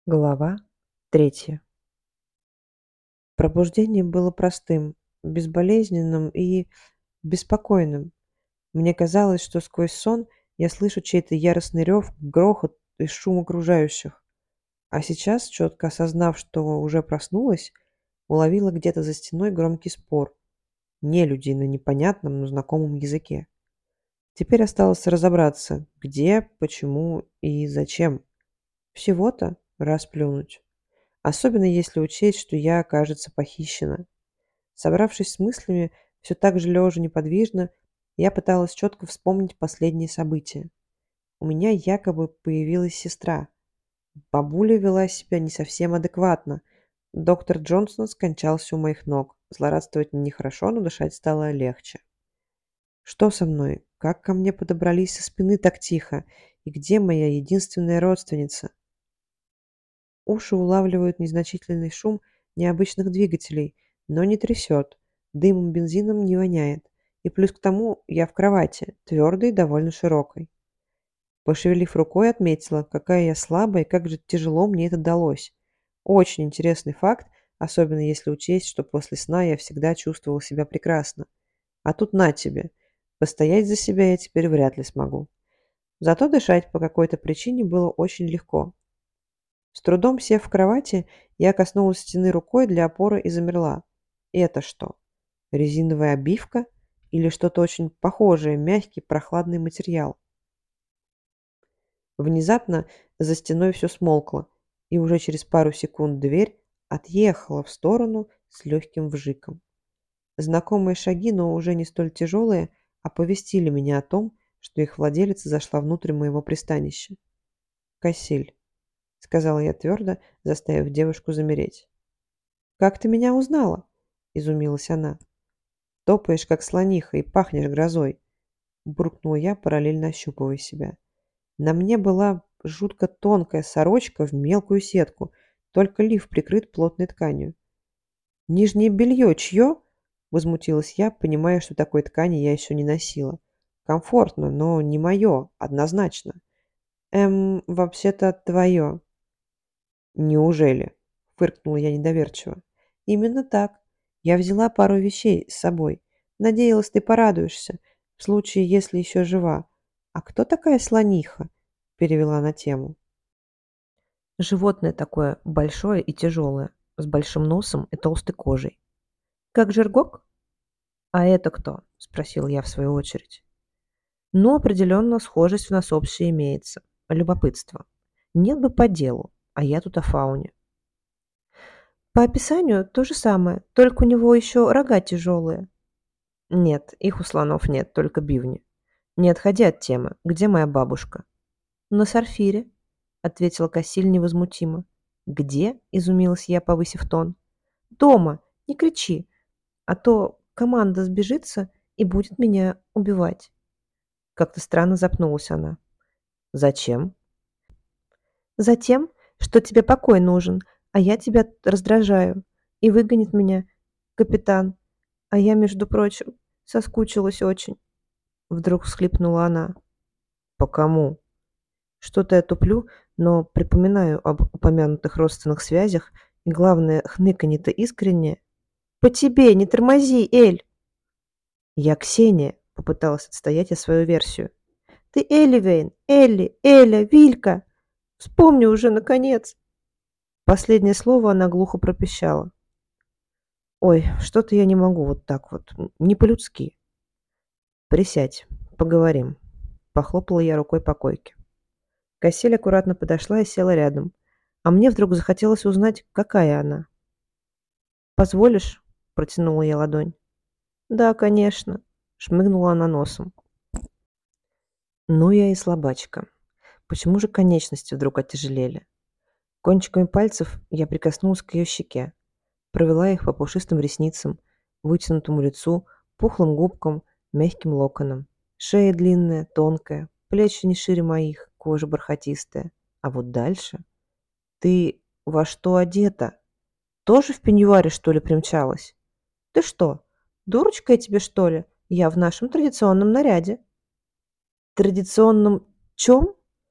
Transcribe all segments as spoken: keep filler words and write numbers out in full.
Глава третья. Пробуждение было простым, безболезненным и беспокойным. Мне казалось, что сквозь сон я слышу чей-то яростный рев, грохот и шум окружающих. А сейчас, четко осознав, что уже проснулась, уловила где-то за стеной громкий спор. Нелюдей на непонятном, но знакомом языке. Теперь осталось разобраться, где, почему и зачем. Всего-то раз плюнуть. Особенно если учесть, что я, кажется, похищена. Собравшись с мыслями, все так же лежа неподвижно, я пыталась четко вспомнить последние события. У меня якобы появилась сестра. Бабуля вела себя не совсем адекватно. Доктор Джонсон скончался у моих ног. Злорадствовать нехорошо, но дышать стало легче. Что со мной? Как ко мне подобрались со спины так тихо? И где моя единственная родственница? Уши улавливают незначительный шум необычных двигателей, но не трясет, дымом бензином не воняет. И плюс к тому я в кровати, твердой и довольно широкой. Пошевелив рукой, отметила, какая я слабая и как же тяжело мне это далось. Очень интересный факт, особенно если учесть, что после сна я всегда чувствовала себя прекрасно. А тут на тебе. Постоять за себя я теперь вряд ли смогу. Зато дышать по какой-то причине было очень легко. С трудом сев в кровати, я коснулась стены рукой для опоры и замерла. Это что? Резиновая обивка или что-то очень похожее, мягкий, прохладный материал? Внезапно за стеной все смолкло, и уже через пару секунд дверь отъехала в сторону с легким вжиком. Знакомые шаги, но уже не столь тяжелые, оповестили меня о том, что их владелица зашла внутрь моего пристанища. «Кассиль», — сказала я твердо, заставив девушку замереть. «Как ты меня узнала?» — изумилась она. «Топаешь, как слониха, и пахнешь грозой», — буркнула я, параллельно ощупывая себя. На мне была жутко тонкая сорочка в мелкую сетку, только лиф прикрыт плотной тканью. «Нижнее белье чье?» — возмутилась я, понимая, что такой ткани я еще не носила. «Комфортно, но не мое, однозначно». «Эм, вообще-то твое». «Неужели?» — фыркнула я недоверчиво. «Именно так. Я взяла пару вещей с собой. Надеялась, ты порадуешься, в случае, если еще жива. А кто такая слониха?» — перевела на тему. Животное такое большое и тяжелое, с большим носом и толстой кожей. «Как Жиргок?» «А это кто?» — спросил я в свою очередь. «Ну, определенно, схожесть у нас общая имеется. Любопытство. Нет бы по делу, а я тут о фауне». По описанию то же самое, только у него еще рога тяжелые. Нет, их у слонов нет, только бивни. Не отходи от темы. Где моя бабушка? На Сарфире, ответила Кассиль невозмутимо. Где? Изумилась я, повысив тон. Дома. Не кричи, а то команда сбежится и будет меня убивать. Как-то странно запнулась она. Зачем? Затем, что тебе покой нужен, а я тебя раздражаю. И выгонит меня капитан. А я, между прочим, соскучилась очень. Вдруг всхлипнула она. По кому? Что-то я туплю, но припоминаю об упомянутых родственных связях, и главное, хныканье-то искреннее. По тебе, не тормози, Эль! Я Ксения, попыталась отстоять я свою версию. Ты Элливейн, Элли, Эля, Вилька! Вспомни уже, наконец! Последнее слово она глухо пропищала. Ой, что-то я не могу вот так вот, не по-людски. Присядь, поговорим. Похлопала я рукой по койке. Кассиль аккуратно подошла и села рядом, а мне вдруг захотелось узнать, какая она. «Позволишь?» – протянула я ладонь. «Да, конечно», – шмыгнула она носом. Ну я и слабачка. Почему же конечности вдруг оттяжелели? Кончиками пальцев я прикоснулась к ее щеке, провела их по пушистым ресницам, вытянутому лицу, пухлым губкам, мягким локонам. Шея длинная, тонкая, плечи не шире моих, кожа бархатистая. А вот дальше... Ты во что одета? Тоже в пеньюаре, что ли, примчалась? Ты что, дурочка я тебе, что ли? Я в нашем традиционном наряде. Традиционном чем?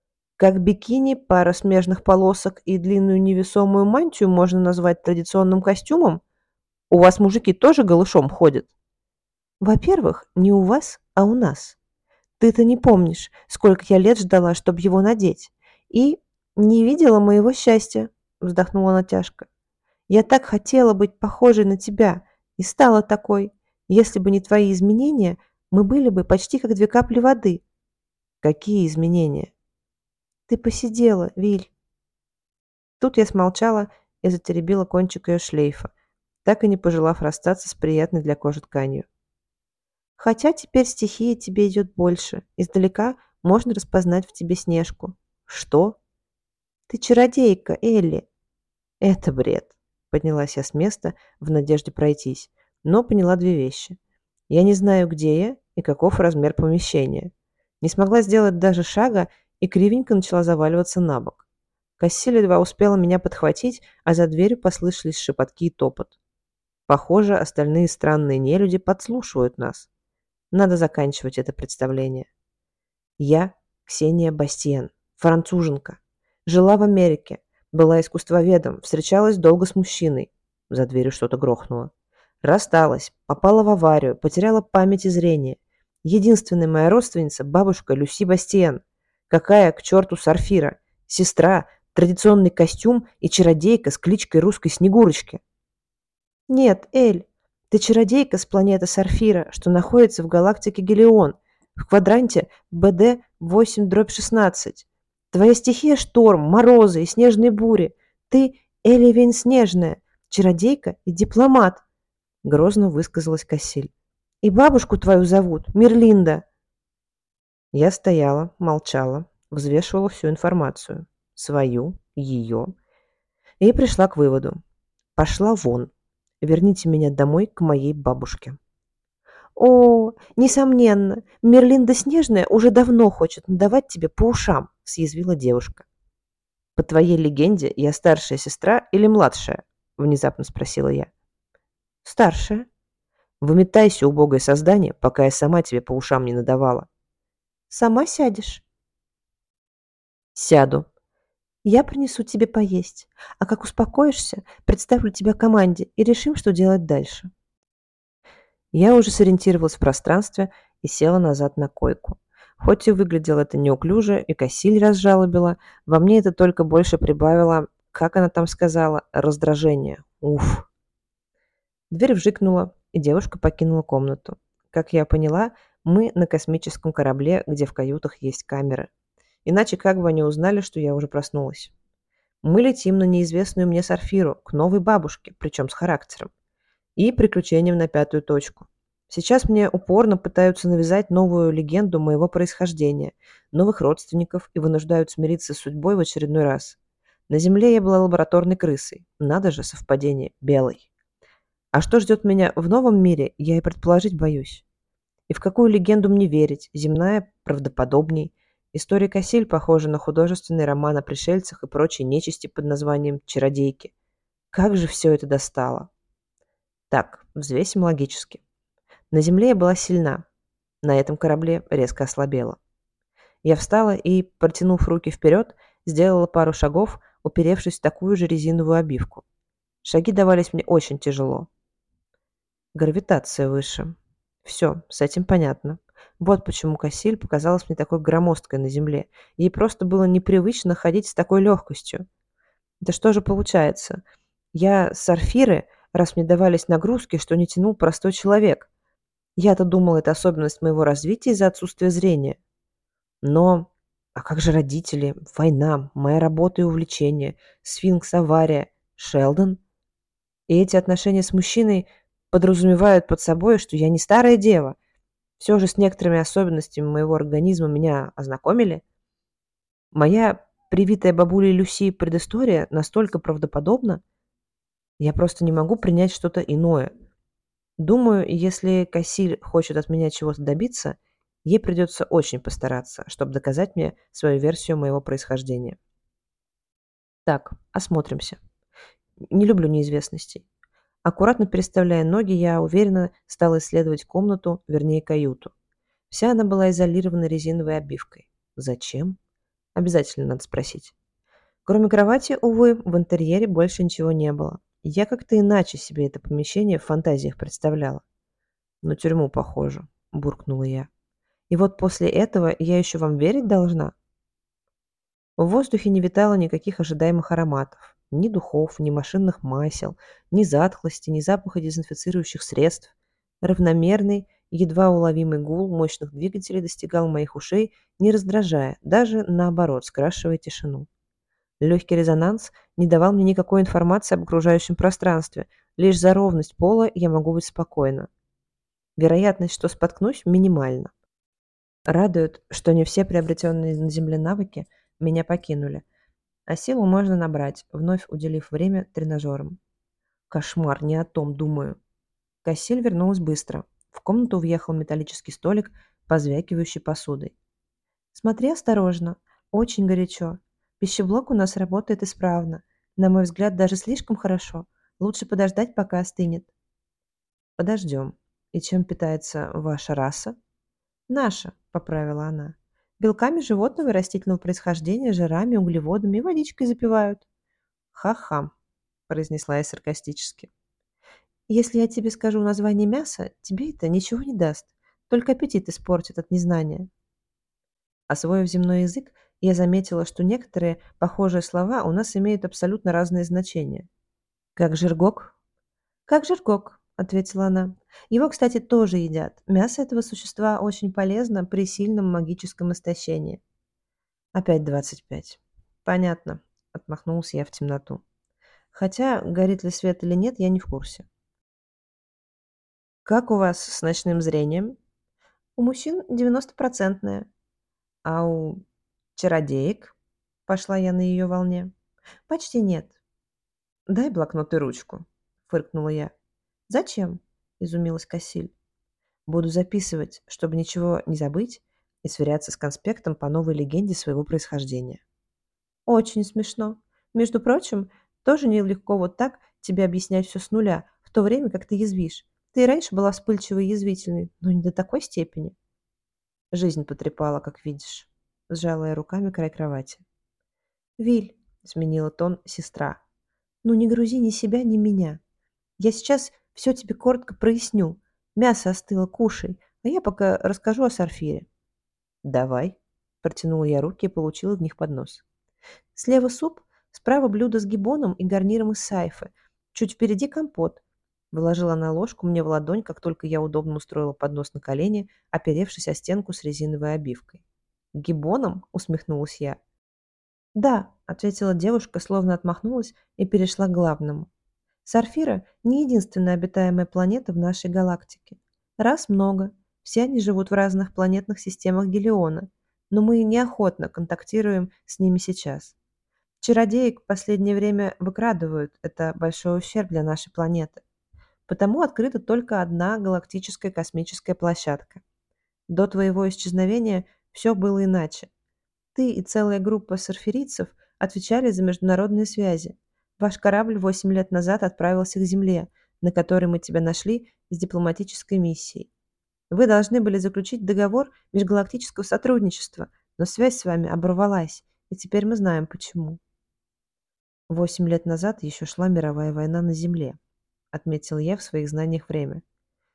Как бикини, пара смежных полосок и длинную невесомую мантию можно назвать традиционным костюмом? У вас мужики тоже голышом ходят? Во-первых, не у вас, а у нас. Ты-то не помнишь, сколько я лет ждала, чтобы его надеть. И не видела моего счастья, вздохнула она тяжко. Я так хотела быть похожей на тебя и стала такой. Если бы не твои изменения, мы были бы почти как две капли воды. Какие изменения? Ты посидела, Виль. Тут я смолчала и затеребила кончик ее шлейфа, так и не пожелав расстаться с приятной для кожи тканью. Хотя теперь стихия тебе идет больше. Издалека можно распознать в тебе Снежку. Что? Ты чародейка, Элли. Это бред. Поднялась я с места в надежде пройтись, но поняла две вещи. Я не знаю, где я и каков размер помещения. Не смогла сделать даже шага и кривенько начала заваливаться на бок. Кассиль едва успела меня подхватить, а за дверью послышались шепотки и топот. Похоже, остальные странные нелюди подслушивают нас. Надо заканчивать это представление. Я Ксения Бастиен, француженка. Жила в Америке, была искусствоведом, встречалась долго с мужчиной. За дверью что-то грохнуло. Рассталась, попала в аварию, потеряла память и зрение. Единственная моя родственница – бабушка Люси Бастиен. Какая к черту Сарфира? Сестра, традиционный костюм и чародейка с кличкой русской Снегурочки. Нет, Эль, ты чародейка с планеты Сарфира, что находится в галактике Гелион, в квадранте бэ дэ восемь шестнадцать. Твоя стихия – шторм, морозы и снежные бури. Ты Эливень Снежная, чародейка и дипломат, грозно высказалась Кассиль. И бабушку твою зовут Мирлинда. Я стояла, молчала, взвешивала всю информацию. Свою, ее. И пришла к выводу. Пошла вон. Верните меня домой к моей бабушке. О, несомненно, Мерлинда Снежная уже давно хочет надавать тебе по ушам, съязвила девушка. По твоей легенде, я старшая сестра или младшая? Внезапно спросила я. Старшая. Выметайся, убогое создание, пока я сама тебе по ушам не надавала. Сама сядешь? Сяду. Я принесу тебе поесть, а как успокоишься, представлю тебя команде и решим, что делать дальше. Я уже сориентировалась в пространстве и села назад на койку. Хоть и выглядело это неуклюже, и Кассиль разжалобила, во мне это только больше прибавило, как она там сказала, раздражение. Уф. Дверь вжикнула, и девушка покинула комнату. Как я поняла, мы на космическом корабле, где в каютах есть камеры. Иначе как бы они узнали, что я уже проснулась. Мы летим на неизвестную мне Сарфиру, к новой бабушке, причем с характером. И приключениям на пятую точку. Сейчас мне упорно пытаются навязать новую легенду моего происхождения, новых родственников и вынуждают смириться с судьбой в очередной раз. На Земле я была лабораторной крысой. Надо же, совпадение, белой. А что ждет меня в новом мире, я и предположить боюсь. И в какую легенду мне верить? Земная правдоподобней. История Кассиль похожа на художественный роман о пришельцах и прочей нечисти под названием «Чародейки». Как же все это достало? Так, взвесим логически. На Земле я была сильна, на этом корабле резко ослабела. Я встала и, протянув руки вперед, сделала пару шагов, уперевшись в такую же резиновую обивку. Шаги давались мне очень тяжело. Гравитация выше. Все, с этим понятно. Вот почему Кассиль показалась мне такой громоздкой на Земле. Ей просто было непривычно ходить с такой легкостью. Да что же получается? Я с Сарфиры, раз мне давались нагрузки, что не тянул простой человек. Я-то думала, это особенность моего развития из-за отсутствия зрения. Но, а как же родители, война, моя работа и увлечения, сфинкс, авария, Шелдон? И эти отношения с мужчиной подразумевают под собой, что я не старая дева. Все же с некоторыми особенностями моего организма меня ознакомили. Моя привитая бабулей Люси предыстория настолько правдоподобна, я просто не могу принять что-то иное. Думаю, если Кассиль хочет от меня чего-то добиться, ей придется очень постараться, чтобы доказать мне свою версию моего происхождения. Так, осмотримся. Не люблю неизвестностей. Аккуратно переставляя ноги, я уверенно стала исследовать комнату, вернее каюту. Вся она была изолирована резиновой обивкой. Зачем? Обязательно надо спросить. Кроме кровати, увы, в интерьере больше ничего не было. Я как-то иначе себе это помещение в фантазиях представляла. На тюрьму похоже, буркнула я. И вот после этого я еще вам верить должна? В воздухе не витало никаких ожидаемых ароматов. Ни духов, ни машинных масел, ни затхлости, ни запаха дезинфицирующих средств. Равномерный, едва уловимый гул мощных двигателей достигал моих ушей, не раздражая, даже наоборот, скрашивая тишину. Легкий резонанс не давал мне никакой информации об окружающем пространстве. Лишь за ровность пола я могу быть спокойна. Вероятность, что споткнусь, минимальна. Радует, что не все приобретенные на Земле навыки меня покинули, а силу можно набрать, вновь уделив время тренажерам. Кошмар, не о том думаю. Кассиль вернулась быстро. В комнату въехал металлический столик, позвякивающий посудой. Смотри осторожно, очень горячо. Пищеблок у нас работает исправно. На мой взгляд, даже слишком хорошо. Лучше подождать, пока остынет. Подождем. И чем питается ваша раса? Наша, поправила она. Белками животного и растительного происхождения, жирами, углеводами и водичкой запивают. Ха-ха, произнесла я саркастически. Если я тебе скажу название мяса, тебе это ничего не даст. Только аппетит испортит от незнания. Освоив земной язык, я заметила, что некоторые похожие слова у нас имеют абсолютно разные значения. Как жиргок? Как жиргок, ответила она. Его, кстати, тоже едят. Мясо этого существа очень полезно при сильном магическом истощении. Опять двадцать пять. Понятно, отмахнулась я в темноту. Хотя, горит ли свет или нет, я не в курсе. Как у вас с ночным зрением? У мужчин девяностопроцентное. А у чародеек? Пошла я на ее волне. Почти нет. Дай блокнот и ручку, фыркнула я. Зачем? Изумилась Кассиль. Буду записывать, чтобы ничего не забыть и сверяться с конспектом по новой легенде своего происхождения. Очень смешно. Между прочим, тоже нелегко вот так тебе объяснять все с нуля, в то время как ты язвишь. Ты и раньше была вспыльчивой и язвительной, но не до такой степени. Жизнь потрепала, как видишь, сжала я руками край кровати. Виль, сменила тон сестра, ну не грузи ни себя, ни меня. Я сейчас все тебе коротко проясню. Мясо остыло, кушай, а я пока расскажу о сарфире. Давай, протянула я руки и получила в них поднос. Слева суп, справа блюдо с гибоном и гарниром из сайфы. Чуть впереди компот. Выложила она ложку мне в ладонь, как только я удобно устроила поднос на колени, оперевшись о стенку с резиновой обивкой. «Гибоном?» – усмехнулась я. «Да», – ответила девушка, словно отмахнулась и перешла к главному. «Сарфира – не единственная обитаемая планета в нашей галактике. Рас много, все они живут в разных планетных системах Гелиона, но мы неохотно контактируем с ними сейчас. Чародеек в последнее время выкрадывают, это большой ущерб для нашей планеты. Потому открыта только одна галактическая космическая площадка. До твоего исчезновения все было иначе. Ты и целая группа сарфирийцев отвечали за международные связи. Ваш корабль восемь лет назад отправился к Земле, на которой мы тебя нашли с дипломатической миссией. Вы должны были заключить договор межгалактического сотрудничества, но связь с вами оборвалась, и теперь мы знаем почему. Восемь лет назад еще шла мировая война на Земле, отметил я в своих знаниях время.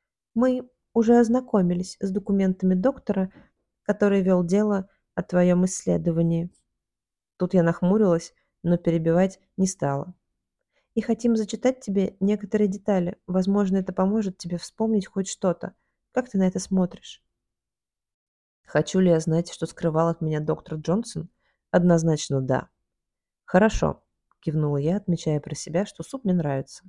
Мы уже ознакомились с документами доктора, который вел дело о твоем исследовании. Тут я нахмурилась, но перебивать не стала. И хотим зачитать тебе некоторые детали. Возможно, это поможет тебе вспомнить хоть что-то. Как ты на это смотришь? Хочу ли я знать, что скрывал от меня доктор Джонсон? Однозначно да. Хорошо, кивнула я, отмечая про себя, что суп мне нравится.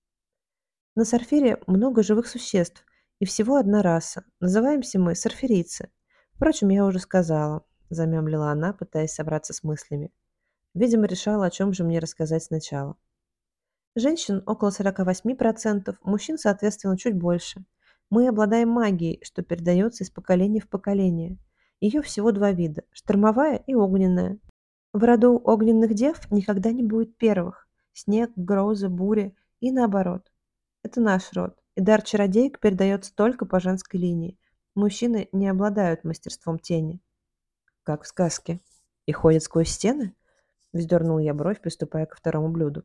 На Сарфире много живых существ, и всего одна раса. Называемся мы сарфирийцы. Впрочем, я уже сказала, замямлила она, пытаясь собраться с мыслями. Видимо, решала, о чем же мне рассказать сначала. Женщин около сорок восемь процентов, мужчин, соответственно, чуть больше. Мы обладаем магией, что передается из поколения в поколение. Ее всего два вида – штормовая и огненная. В роду огненных дев никогда не будет первых. Снег, грозы, бури и наоборот. Это наш род, и дар чародеек передается только по женской линии. Мужчины не обладают мастерством тени. Как в сказке. И ходят сквозь стены? Вздернул я бровь, приступая ко второму блюду.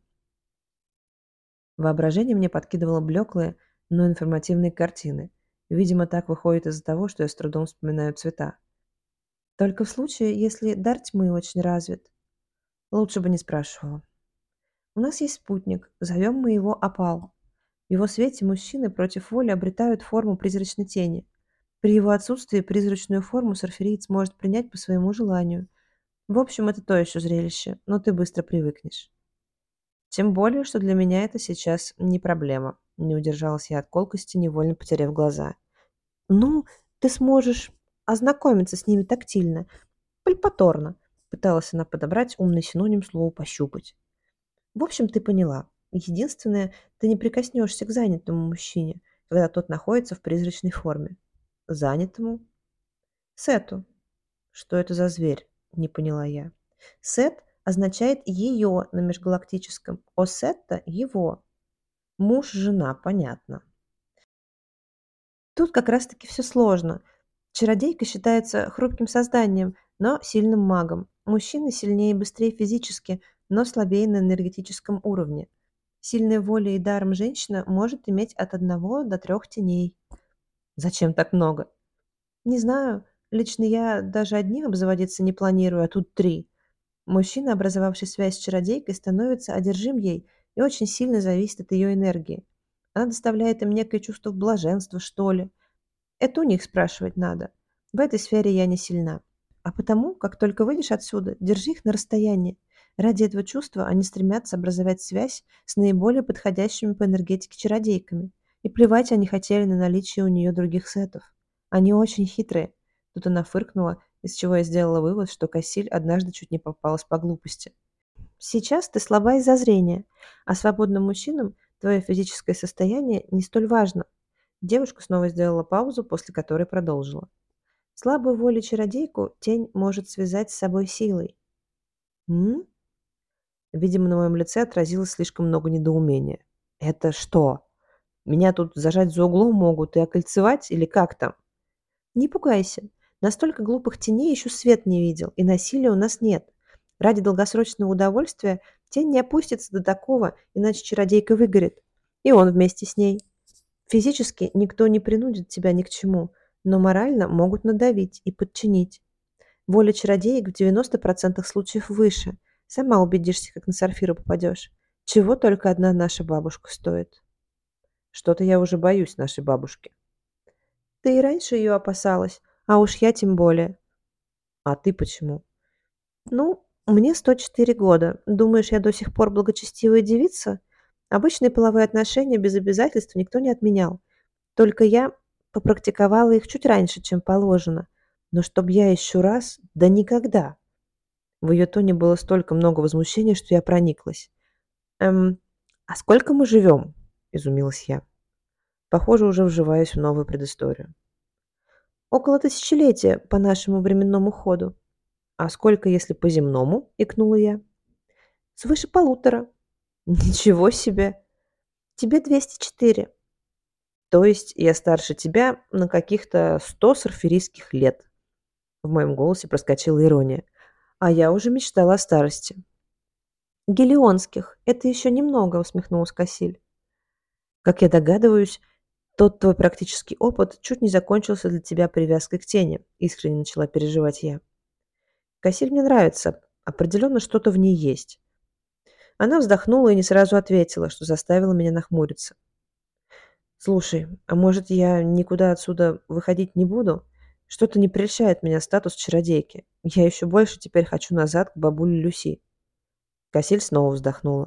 Воображение мне подкидывало блеклые, но информативные картины. Видимо, так выходит из-за того, что я с трудом вспоминаю цвета. Только в случае, если дар тьмы очень развит. Лучше бы не спрашивала. У нас есть спутник, зовем мы его Опал. В его свете мужчины против воли обретают форму призрачной тени. При его отсутствии призрачную форму сорфериец может принять по своему желанию. В общем, это то еще зрелище, но ты быстро привыкнешь. Тем более, что для меня это сейчас не проблема. Не удержалась я от колкости, невольно потеряв глаза. Ну, ты сможешь ознакомиться с ними тактильно, пальпаторно. Пыталась она подобрать умный синоним слову «пощупать». В общем, ты поняла. Единственное, ты не прикоснешься к занятому мужчине, когда тот находится в призрачной форме. Занятому? Сету. Что это за зверь? Не поняла я. Сет означает ее на межгалактическом, о Сетта – его. Муж, жена, понятно. Тут как раз-таки все сложно. Чародейка считается хрупким созданием, но сильным магом. Мужчина сильнее и быстрее физически, но слабее на энергетическом уровне. Сильной волей и даром женщина может иметь от одного до трех теней. Зачем так много? Не знаю. Лично я даже одним обзаводиться не планирую, а тут три. Мужчина, образовавший связь с чародейкой, становится одержим ей и очень сильно зависит от ее энергии. Она доставляет им некое чувство блаженства, что ли. Это у них спрашивать надо. В этой сфере я не сильна. А потому, как только выйдешь отсюда, держи их на расстоянии. Ради этого чувства они стремятся образовать связь с наиболее подходящими по энергетике чародейками. И плевать они хотели на наличие у нее других сетов. Они очень хитрые. Тут она фыркнула, из чего я сделала вывод, что Кассиль однажды чуть не попалась по глупости. Сейчас ты слаба из-за зрения, а свободным мужчинам твое физическое состояние не столь важно. Девушка снова сделала паузу, после которой продолжила. Слабую волю чародейку тень может связать с собой силой. М? Видимо, на моем лице отразилось слишком много недоумения. Это что? Меня тут зажать за углом могут и окольцевать или как там? Не пугайся. Настолько глупых теней еще свет не видел, и насилия у нас нет. Ради долгосрочного удовольствия тень не опустится до такого, иначе чародейка выгорит. И он вместе с ней. Физически никто не принудит тебя ни к чему, но морально могут надавить и подчинить. Воля чародеек в девяноста процентах случаев выше. Сама убедишься, как на сорфиру попадешь. Чего только одна наша бабушка стоит. Что-то я уже боюсь нашей бабушки. Ты и раньше ее опасалась, а уж я тем более. А ты почему? Ну, мне сто четыре года. Думаешь, я до сих пор благочестивая девица? Обычные половые отношения без обязательств никто не отменял. Только я попрактиковала их чуть раньше, чем положено. Но чтоб я еще раз? Да никогда. В ее тоне было столько много возмущения, что я прониклась. «Эм, а сколько мы живем?» – изумилась я. Похоже, уже вживаюсь в новую предысторию. «Около тысячелетия по нашему временному ходу». «А сколько, если по земному?» – икнула я. «Свыше полутора». «Ничего себе! Тебе двести четыре». «То есть я старше тебя на каких-то сто сорферийских лет?» В моем голосе проскочила ирония. «А я уже мечтала о старости». «Гелионских. Это еще немного», — усмехнулась Кассиль. «Как я догадываюсь, тот твой практический опыт чуть не закончился для тебя привязкой к тени», — искренне начала переживать я. «Кассиль мне нравится. Определенно что-то в ней есть». Она вздохнула и не сразу ответила, что заставило меня нахмуриться. «Слушай, а может, я никуда отсюда выходить не буду? Что-то не прельщает меня статус чародейки. Я еще больше теперь хочу назад к бабуле Люси». Кассиль снова вздохнула.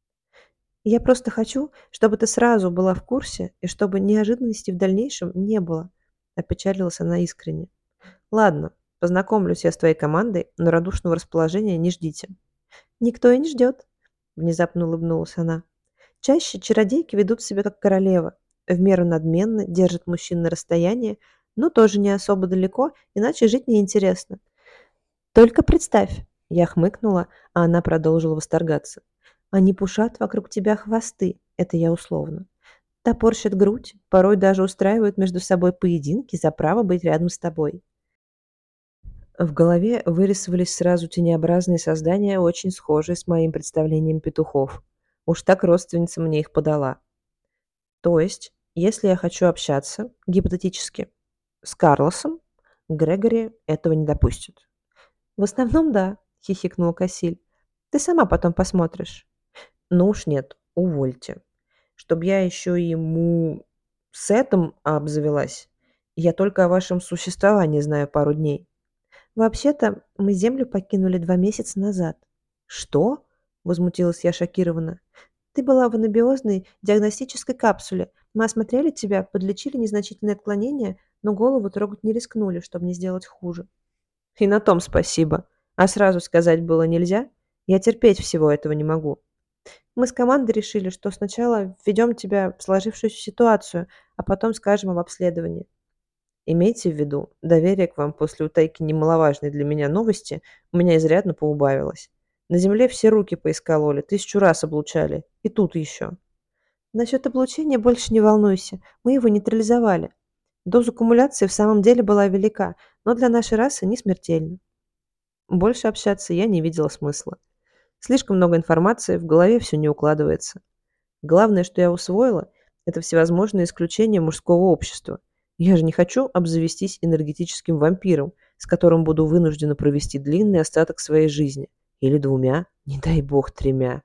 «Я просто хочу, чтобы ты сразу была в курсе и чтобы неожиданностей в дальнейшем не было», — опечалилась она искренне. «Ладно, познакомлюсь я с твоей командой, но радушного расположения не ждите». «Никто и не ждет», — внезапно улыбнулась она. «Чаще чародейки ведут себя как королева, в меру надменно, держат мужчин на расстоянии, но тоже не особо далеко, иначе жить неинтересно. Только представь», — я хмыкнула, а она продолжила восторгаться. «Они пушат вокруг тебя хвосты, это я условно. Топорщат грудь, порой даже устраивают между собой поединки за право быть рядом с тобой». В голове вырисовались сразу тенеобразные создания, очень схожие с моим представлением петухов. Уж так родственница мне их подала. То есть, если я хочу общаться, гипотетически, с Карлосом, Грегори этого не допустит. «В основном, да», — хихикнула Кассиль. «Ты сама потом посмотришь». «Ну уж нет, увольте. Чтоб я еще и ему с этим обзавелась. Я только о вашем существовании знаю пару дней». «Вообще-то мы Землю покинули два месяца назад». «Что?» — возмутилась я шокированно. «Ты была в анабиозной диагностической капсуле. Мы осмотрели тебя, подлечили незначительные отклонения, но голову трогать не рискнули, чтобы не сделать хуже». «И на том спасибо. А сразу сказать было нельзя? Я терпеть всего этого не могу». «Мы с командой решили, что сначала введем тебя в сложившуюся ситуацию, а потом скажем об обследовании». Имейте в виду, доверие к вам после утайки немаловажной для меня новости у меня изрядно поубавилось. На земле все руки поискал Оля, тысячу раз облучали. И тут еще. Насчет облучения больше не волнуйся, мы его нейтрализовали. Доза кумуляции в самом деле была велика, но для нашей расы не смертельна. Больше общаться я не видела смысла. Слишком много информации, в голове все не укладывается. Главное, что я усвоила, это всевозможные исключения мужского общества. Я же не хочу обзавестись энергетическим вампиром, с которым буду вынуждена провести длинный остаток своей жизни. Или двумя, не дай бог, тремя.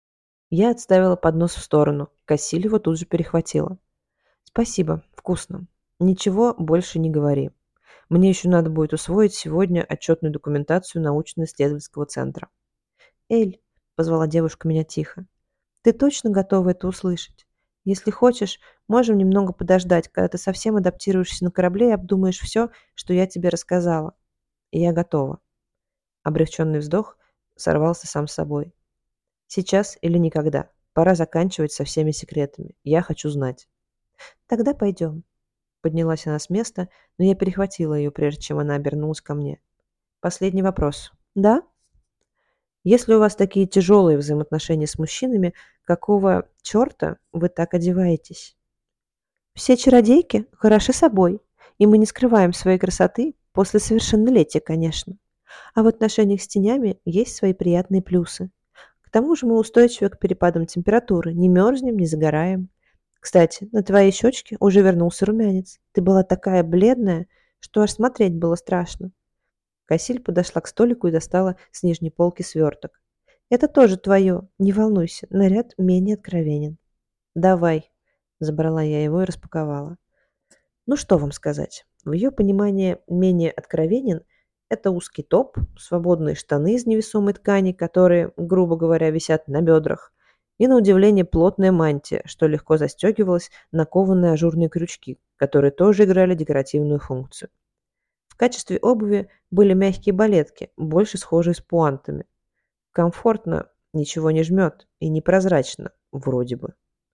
Я отставила поднос в сторону. Кассилева тут же перехватила. «Спасибо, вкусно. Ничего больше не говори. Мне еще надо будет усвоить сегодня отчетную документацию научно-исследовательского центра». «Эль», — позвала девушка меня тихо, — «ты точно готова это услышать? Если хочешь, можем немного подождать, когда ты совсем адаптируешься на корабле и обдумаешь все, что я тебе рассказала». И я готова. Облегченный вздох сорвался сам собой. Сейчас или никогда. Пора заканчивать со всеми секретами. Я хочу знать. «Тогда пойдем». Поднялась она с места, но я перехватила ее, прежде чем она обернулась ко мне. «Последний вопрос. Да? Если у вас такие тяжелые взаимоотношения с мужчинами, какого черта вы так одеваетесь?» «Все чародейки хороши собой, и мы не скрываем своей красоты после совершеннолетия, конечно. А в отношениях с тенями есть свои приятные плюсы. К тому же мы устойчивы к перепадам температуры, не мерзнем, не загораем. Кстати, на твоей щечке уже вернулся румянец. Ты была такая бледная, что аж смотреть было страшно». Кассиль подошла к столику и достала с нижней полки сверток. «Это тоже твое, не волнуйся, наряд менее откровенен». «Давай», — забрала я его и распаковала. Ну что вам сказать, в ее понимании менее откровенен — это узкий топ, свободные штаны из невесомой ткани, которые, грубо говоря, висят на бедрах, и, на удивление, плотная мантия, что легко застегивалась на кованые ажурные крючки, которые тоже играли декоративную функцию. В качестве обуви были мягкие балетки, больше схожие с пуантами. Комфортно, ничего не жмет и непрозрачно, вроде бы.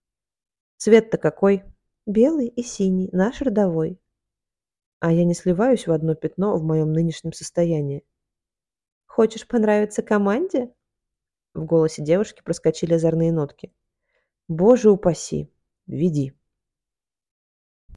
Цвет-то какой? Белый и синий, наш родовой. А я не сливаюсь в одно пятно в моем нынешнем состоянии. «Хочешь понравиться команде?» В голосе девушки проскочили озорные нотки. «Боже упаси! Веди!»